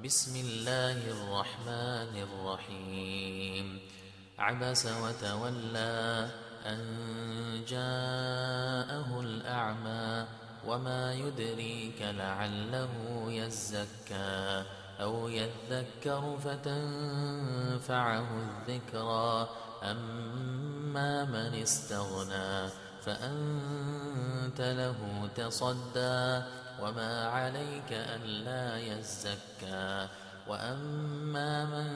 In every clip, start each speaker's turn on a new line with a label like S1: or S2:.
S1: بسم الله الرحمن الرحيم عبس وتولى أن جاءه الأعمى وما يدريك لعله يزكى أو يذكر فتنفعه الذكرى أما من استغنى فأنت له تصدى وما عليك ألا يزكى وأما من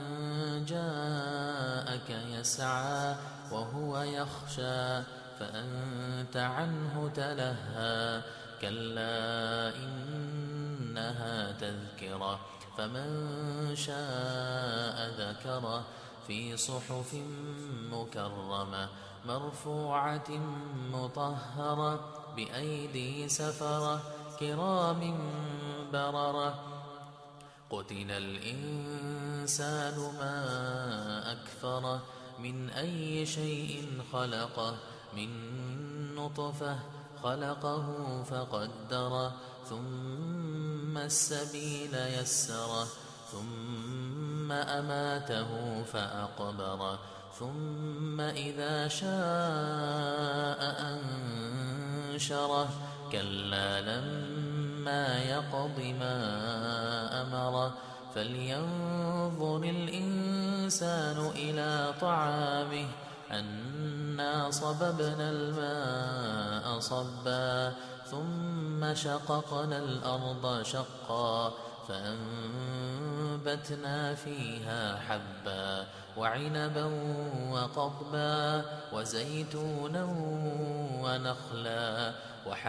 S1: جاءك يسعى وهو يخشى فأنت عنه تلهى كلا إنها تذكرة فمن شاء ذكره في صحف مكرمة مرفوعة مطهرة بأيدي سفرة كرام بررة قتل الإنسان ما أكفره من أي شيء خلقه من نطفة خلقه فقدره ثم السبيل يسره ثم أماته فأقبره ثم إذا شاء أنشره كلا لما يقض ما أمره فلينظر الإنسان إلى طعامه أنا صببنا الماء صبا ثم شققنا الأرض شقا فأنبتنا فيها حبا وعنبا وقضبا وزيتونا ونخلا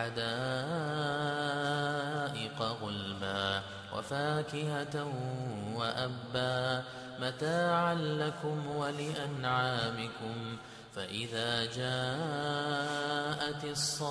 S1: وحدائق غلبا وفاكهة وأبا متاعا لكم ولأنعامكم فإذا جاءت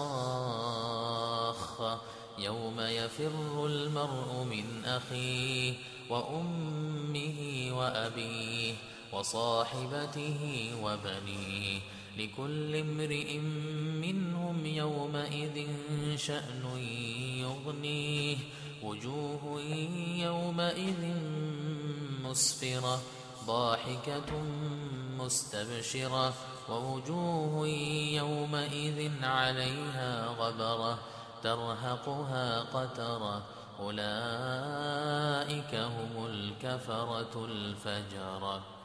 S1: الصاخة يوم يفر المرء من أخيه وأمه وأبيه وصاحبته وبنيه لكل امرئ منهم يومئذ شأن يغنيه وجوه يومئذ مسفرة ضاحكة مستبشرة ووجوه يومئذ عليها غبرة ترهقها قترة أولئك هم الكفرة الفجرة.